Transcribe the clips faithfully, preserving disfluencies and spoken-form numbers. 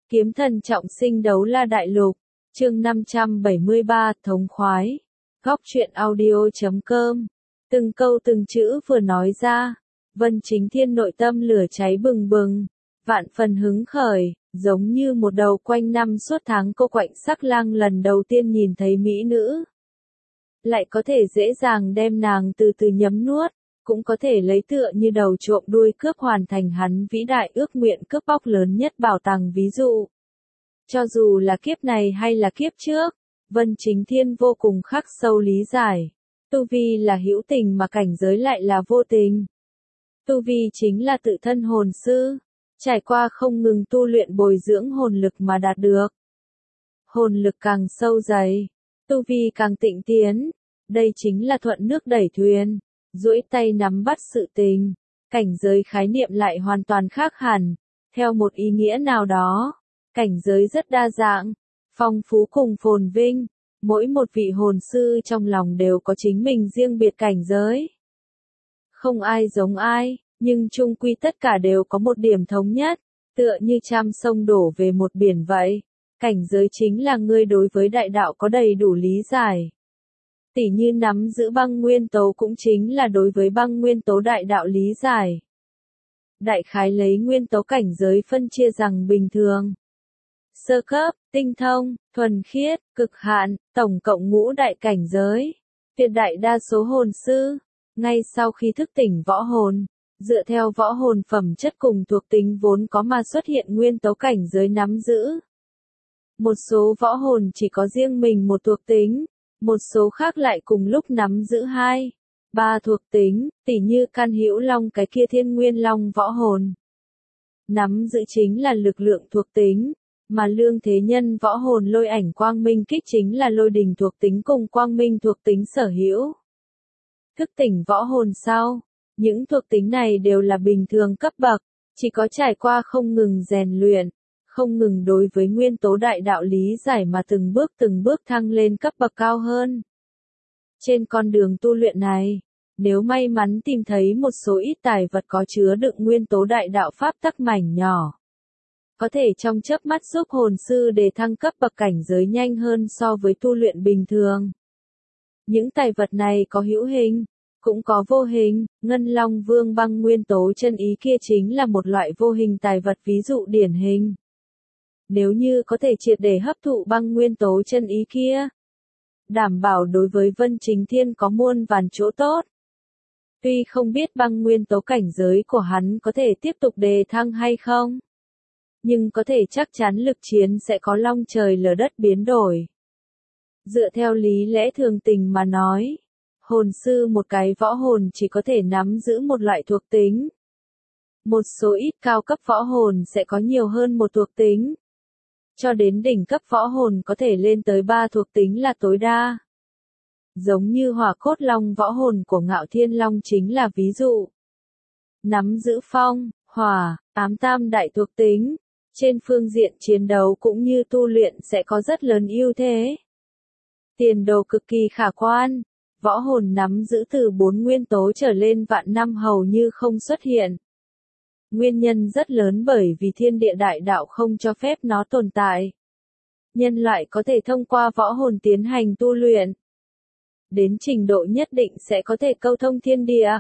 Kiếm thần trọng sinh đấu la đại lục, chương năm trăm bảy mươi ba, thống khoái. Góc truyện audio chấm com. Từng câu từng chữ vừa nói ra, Vân Chính Thiên nội tâm lửa cháy bừng bừng, vạn phần hứng khởi, giống như một đầu quanh năm suốt tháng cô quạnh sắc lang lần đầu tiên nhìn thấy mỹ nữ. Lại có thể dễ dàng đem nàng từ từ nhấm nuốt, cũng có thể lấy tựa như đầu trộm đuôi cướp hoàn thành hắn vĩ đại ước nguyện cướp bóc lớn nhất bảo tàng ví dụ. Cho dù là kiếp này hay là kiếp trước, Vân Chính Thiên vô cùng khắc sâu lý giải. Tu vi là hữu tình mà cảnh giới lại là vô tình. Tu vi chính là tự thân hồn sư, trải qua không ngừng tu luyện bồi dưỡng hồn lực mà đạt được. Hồn lực càng sâu dày, tu vi càng tịnh tiến, đây chính là thuận nước đẩy thuyền, duỗi tay nắm bắt sự tình. Cảnh giới khái niệm lại hoàn toàn khác hẳn, theo một ý nghĩa nào đó, cảnh giới rất đa dạng, phong phú cùng phồn vinh, mỗi một vị hồn sư trong lòng đều có chính mình riêng biệt cảnh giới. Không ai giống ai, nhưng chung quy tất cả đều có một điểm thống nhất, tựa như trăm sông đổ về một biển vậy. Cảnh giới chính là ngươi đối với đại đạo có đầy đủ lý giải. Tỉ như nắm giữ băng nguyên tố cũng chính là đối với băng nguyên tố đại đạo lý giải. Đại khái lấy nguyên tố cảnh giới phân chia rằng bình thường, sơ cấp, tinh thông, thuần khiết, cực hạn, tổng cộng ngũ đại cảnh giới. Tuyệt đại đa số hồn sư, ngay sau khi thức tỉnh võ hồn, dựa theo võ hồn phẩm chất cùng thuộc tính vốn có mà xuất hiện nguyên tố cảnh giới nắm giữ. Một số võ hồn chỉ có riêng mình một thuộc tính, một số khác lại cùng lúc nắm giữ hai, ba thuộc tính, tỉ như Can Hữu Long cái kia Thiên Nguyên Long võ hồn. Nắm giữ chính là lực lượng thuộc tính, mà Lương Thế Nhân võ hồn Lôi Ảnh Quang Minh Kích chính là lôi đình thuộc tính cùng quang minh thuộc tính sở hữu. Thức tỉnh võ hồn sau, những thuộc tính này đều là bình thường cấp bậc, chỉ có trải qua không ngừng rèn luyện, không ngừng đối với nguyên tố đại đạo lý giải mà từng bước từng bước thăng lên cấp bậc cao hơn. Trên con đường tu luyện này, nếu may mắn tìm thấy một số ít tài vật có chứa đựng nguyên tố đại đạo pháp tắc mảnh nhỏ, có thể trong chớp mắt giúp hồn sư đề thăng cấp bậc cảnh giới nhanh hơn so với tu luyện bình thường. Những tài vật này có hữu hình, cũng có vô hình, Ngân Long Vương băng nguyên tố chân ý kia chính là một loại vô hình tài vật ví dụ điển hình. Nếu như có thể triệt để hấp thụ băng nguyên tố chân ý kia, đảm bảo đối với Vân Chính Thiên có muôn vàn chỗ tốt. Tuy không biết băng nguyên tố cảnh giới của hắn có thể tiếp tục đề thăng hay không, nhưng có thể chắc chắn lực chiến sẽ có long trời lở đất biến đổi. Dựa theo lý lẽ thường tình mà nói, hồn sư một cái võ hồn chỉ có thể nắm giữ một loại thuộc tính. Một số ít cao cấp võ hồn sẽ có nhiều hơn một thuộc tính. Cho đến đỉnh cấp võ hồn có thể lên tới ba thuộc tính là tối đa. Giống như Hỏa Cốt Long võ hồn của Ngạo Thiên Long chính là ví dụ. Nắm giữ phong, hỏa, ám tam đại thuộc tính, trên phương diện chiến đấu cũng như tu luyện sẽ có rất lớn ưu thế. Tiền đồ cực kỳ khả quan, võ hồn nắm giữ từ bốn nguyên tố trở lên vạn năm hầu như không xuất hiện. Nguyên nhân rất lớn bởi vì thiên địa đại đạo không cho phép nó tồn tại. Nhân loại có thể thông qua võ hồn tiến hành tu luyện. Đến trình độ nhất định sẽ có thể câu thông thiên địa.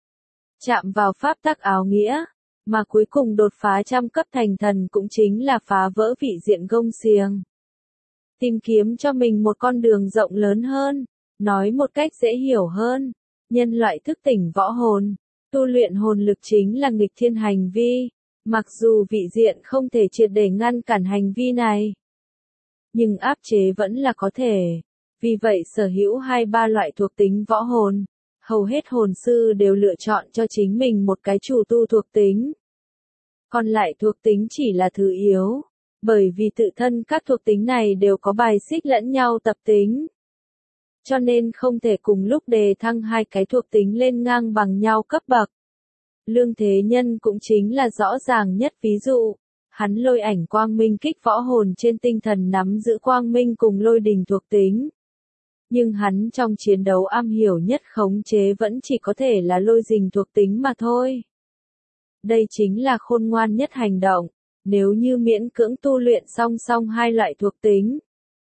Chạm vào pháp tắc áo nghĩa, mà cuối cùng đột phá trăm cấp thành thần cũng chính là phá vỡ vị diện gông xiềng. Tìm kiếm cho mình một con đường rộng lớn hơn, nói một cách dễ hiểu hơn, nhân loại thức tỉnh võ hồn. Tu luyện hồn lực chính là nghịch thiên hành vi, mặc dù vị diện không thể triệt để ngăn cản hành vi này, nhưng áp chế vẫn là có thể. Vì vậy sở hữu hai ba loại thuộc tính võ hồn, hầu hết hồn sư đều lựa chọn cho chính mình một cái chủ tu thuộc tính. Còn lại thuộc tính chỉ là thứ yếu, bởi vì tự thân các thuộc tính này đều có bài xích lẫn nhau tập tính. Cho nên không thể cùng lúc đề thăng hai cái thuộc tính lên ngang bằng nhau cấp bậc. Lương Thế Nhân cũng chính là rõ ràng nhất ví dụ, hắn Lôi Ảnh Quang Minh Kích võ hồn trên tinh thần nắm giữ quang minh cùng lôi đình thuộc tính. Nhưng hắn trong chiến đấu am hiểu nhất khống chế vẫn chỉ có thể là lôi đình thuộc tính mà thôi. Đây chính là khôn ngoan nhất hành động, Nếu như miễn cưỡng tu luyện song song hai loại thuộc tính,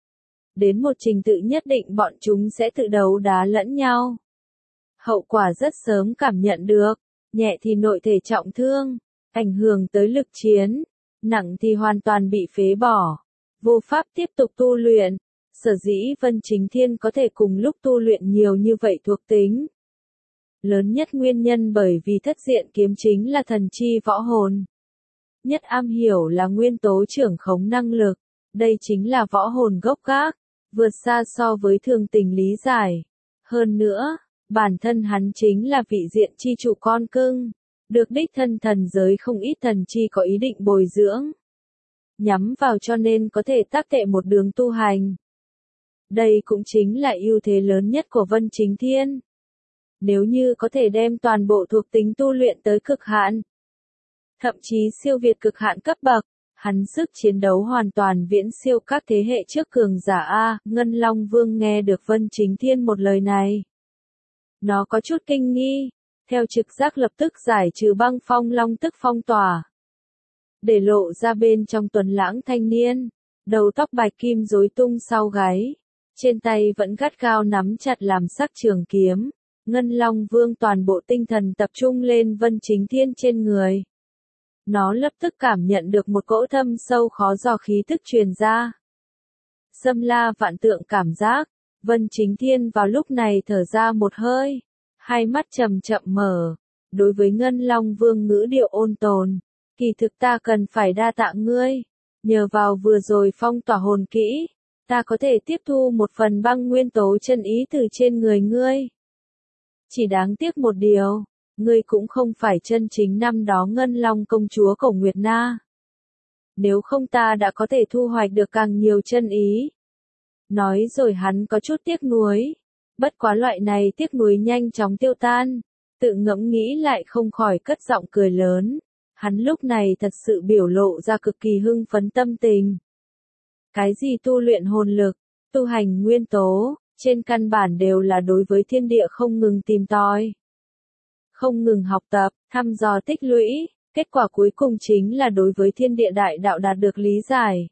đến một trình tự nhất định bọn chúng sẽ tự đấu đá lẫn nhau. Hậu quả rất sớm cảm nhận được, nhẹ thì nội thể trọng thương, ảnh hưởng tới lực chiến, nặng thì hoàn toàn bị phế bỏ, vô pháp tiếp tục tu luyện. Sở dĩ Vân Chính Thiên có thể cùng lúc tu luyện nhiều như vậy thuộc tính. Lớn nhất nguyên nhân bởi vì thất diện kiếm chính là thần chi võ hồn. Nhất am hiểu là nguyên tố trưởng khống năng lực, đây chính là võ hồn gốc gác, vượt xa so với thường tình lý giải. Hơn nữa, bản thân hắn chính là vị diện chi chủ con cưng, được đích thân thần giới không ít thần chi có ý định bồi dưỡng, nhắm vào cho nên có thể tác tệ một đường tu hành. Đây cũng chính là ưu thế lớn nhất của Vân Chính Thiên. Nếu như có thể đem toàn bộ thuộc tính tu luyện tới cực hạn, thậm chí siêu việt cực hạn cấp bậc, hắn sức chiến đấu hoàn toàn viễn siêu các thế hệ trước cường giả A. Ngân Long Vương nghe được Vân Chính Thiên một lời này, nó có chút kinh nghi, theo trực giác lập tức giải trừ băng phong long tức phong tỏa, để lộ ra bên trong tuần lãng thanh niên, đầu tóc bạch kim rối tung sau gáy, trên tay vẫn gắt gao nắm chặt làm sắc trường kiếm. Ngân Long Vương toàn bộ tinh thần tập trung lên Vân Chính Thiên trên người. Nó lập tức cảm nhận được một cỗ thâm sâu khó dò khí tức truyền ra. Xâm la vạn tượng cảm giác, Vân Chính Thiên vào lúc này thở ra một hơi, hai mắt chậm chậm mở, đối với Ngân Long Vương ngữ điệu ôn tồn, kỳ thực ta cần phải đa tạ ngươi, nhờ vào vừa rồi phong tỏa hồn kỹ, ta có thể tiếp thu một phần băng nguyên tố chân ý từ trên người ngươi. Chỉ đáng tiếc một điều, ngươi cũng không phải chân chính năm đó Ngân Long công chúa Cổ Nguyệt Na. Nếu không ta đã có thể thu hoạch được càng nhiều chân ý. Nói rồi hắn có chút tiếc nuối, bất quá loại này tiếc nuối nhanh chóng tiêu tan, tự ngẫm nghĩ lại không khỏi cất giọng cười lớn. Hắn lúc này thật sự biểu lộ ra cực kỳ hưng phấn tâm tình. Cái gì tu luyện hồn lực, tu hành nguyên tố, trên căn bản đều là đối với thiên địa không ngừng tìm tòi, không ngừng học tập, thăm dò tích lũy, kết quả cuối cùng chính là đối với thiên địa đại đạo đạt được lý giải.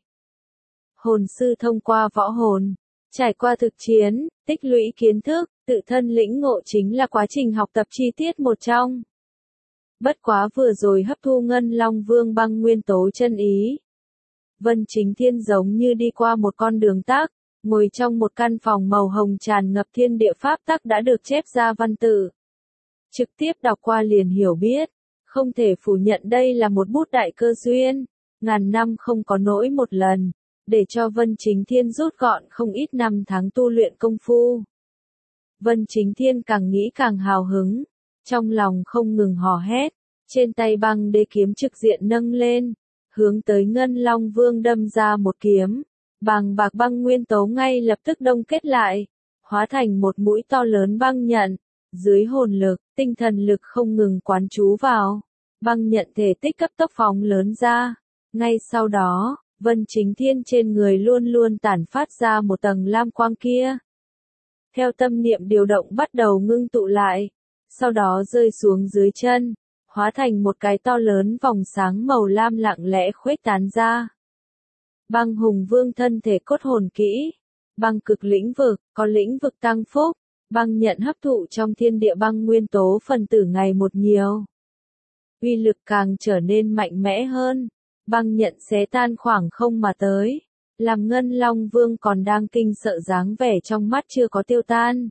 Hồn sư thông qua võ hồn, trải qua thực chiến, tích lũy kiến thức, tự thân lĩnh ngộ chính là quá trình học tập chi tiết một trong. Bất quá vừa rồi hấp thu Ngân Long Vương băng nguyên tố chân ý, Vân Chính Thiên giống như đi qua một con đường tắc, ngồi trong một căn phòng màu hồng tràn ngập thiên địa pháp tắc đã được chép ra văn tự. Trực tiếp đọc qua liền hiểu biết, không thể phủ nhận đây là một bút đại cơ duyên, ngàn năm không có nỗi một lần, để cho Vân Chính Thiên rút gọn không ít năm tháng tu luyện công phu. Vân Chính Thiên càng nghĩ càng hào hứng, trong lòng không ngừng hò hét, trên tay băng đế kiếm trực diện nâng lên, hướng tới Ngân Long Vương đâm ra một kiếm. Bàng bạc băng nguyên tố ngay lập tức đông kết lại, hóa thành một mũi to lớn băng nhận, dưới hồn lực, tinh thần lực không ngừng quán chú vào, băng nhận thể tích cấp tốc phóng lớn ra. Ngay sau đó, Vân Chính Thiên trên người luôn luôn tản phát ra một tầng lam quang kia. Theo tâm niệm điều động bắt đầu ngưng tụ lại, sau đó rơi xuống dưới chân, hóa thành một cái to lớn vòng sáng màu lam lặng lẽ khuếch tán ra. Băng hùng vương thân thể cốt hồn kỹ, băng cực lĩnh vực, có lĩnh vực tăng phúc, băng nhận hấp thụ trong thiên địa băng nguyên tố phần tử ngày một nhiều. Uy lực càng trở nên mạnh mẽ hơn, băng nhận xé tan khoảng không mà tới, làm Ngân Long Vương còn đang kinh sợ dáng vẻ trong mắt chưa có tiêu tan.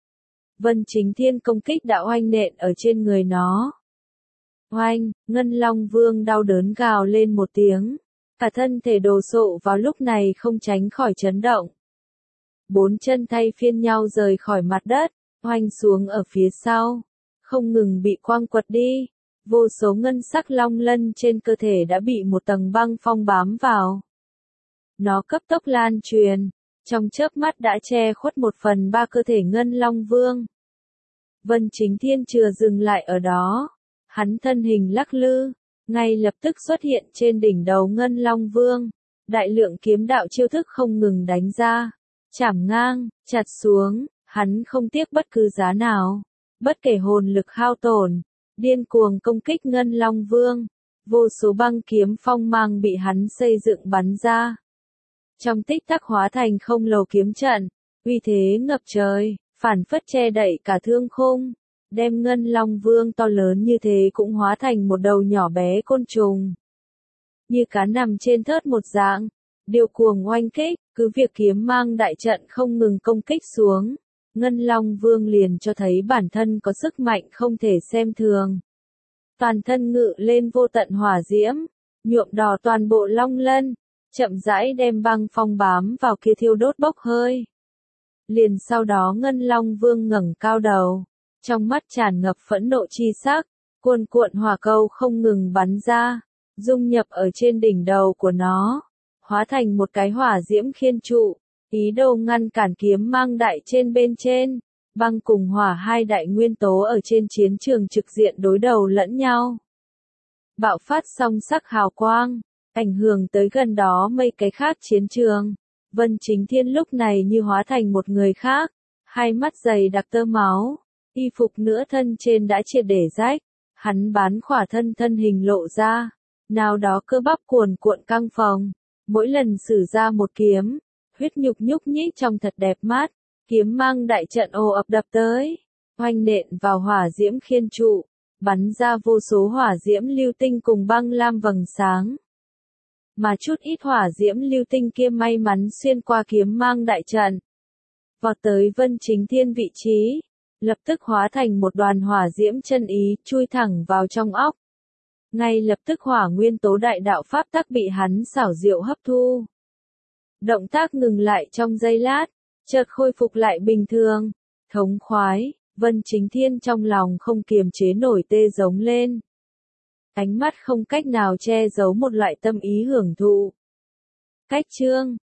Vân Chính Thiên công kích đã oanh nện ở trên người nó. Oanh, Ngân Long Vương đau đớn gào lên một tiếng. Cả thân thể đồ sộ vào lúc này không tránh khỏi chấn động. Bốn chân thay phiên nhau rời khỏi mặt đất, oanh xuống ở phía sau, không ngừng bị quang quật đi. Vô số ngân sắc long lân trên cơ thể đã bị một tầng băng phong bám vào. Nó cấp tốc lan truyền, trong chớp mắt đã che khuất một phần ba cơ thể Ngân Long Vương. Vân Chính Thiên chưa dừng lại ở đó, hắn thân hình lắc lư, ngay lập tức xuất hiện trên đỉnh đầu Ngân Long Vương, đại lượng kiếm đạo chiêu thức không ngừng đánh ra, chảm ngang, chặt xuống, hắn không tiếc bất cứ giá nào, bất kể hồn lực hao tổn, điên cuồng công kích Ngân Long Vương, vô số băng kiếm phong mang bị hắn xây dựng bắn ra. Trong tích tắc hóa thành không lầu kiếm trận, uy thế ngập trời, phản phất che đậy cả thương khung, đem Ngân Long Vương to lớn như thế cũng hóa thành một đầu nhỏ bé côn trùng. Như cá nằm trên thớt một dạng, điệu cuồng oanh kích, cứ việc kiếm mang đại trận không ngừng công kích xuống, Ngân Long Vương liền cho thấy bản thân có sức mạnh không thể xem thường. Toàn thân ngự lên vô tận hỏa diễm, nhuộm đỏ toàn bộ long lân, chậm rãi đem băng phong bám vào kia thiêu đốt bốc hơi. Liền sau đó Ngân Long Vương ngẩng cao đầu, trong mắt tràn ngập phẫn nộ chi sắc, cuồn cuộn hỏa cầu không ngừng bắn ra, dung nhập ở trên đỉnh đầu của nó, hóa thành một cái hỏa diễm khiên trụ, ý đồ ngăn cản kiếm mang đại trên bên trên. Băng cùng hỏa hai đại nguyên tố ở trên chiến trường trực diện đối đầu lẫn nhau. Bạo phát song sắc hào quang, ảnh hưởng tới gần đó mấy cái khác chiến trường. Vân Chính Thiên lúc này như hóa thành một người khác, hai mắt dày đặc tơ máu, y phục nửa thân trên đã triệt để rách, hắn bán khỏa thân thân hình lộ ra, nào đó cơ bắp cuồn cuộn căng phồng, mỗi lần sử ra một kiếm, huyết nhục nhúc nhích trong thật đẹp mắt. Kiếm mang đại trận ồ ập đập tới, oanh nện vào hỏa diễm khiên trụ, bắn ra vô số hỏa diễm lưu tinh cùng băng lam vầng sáng. Mà chút ít hỏa diễm lưu tinh kia may mắn xuyên qua kiếm mang đại trận, vọt tới Vân Chính Thiên vị trí, lập tức hóa thành một đoàn hỏa diễm chân ý chui thẳng vào trong óc. Ngay lập tức hỏa nguyên tố đại đạo pháp tắc bị hắn xảo diệu hấp thu. Động tác ngừng lại trong giây lát, chợt khôi phục lại bình thường, thống khoái, Vân Chính Thiên trong lòng không kiềm chế nổi tê giống lên. Ánh mắt không cách nào che giấu một loại tâm ý hưởng thụ. Cách chương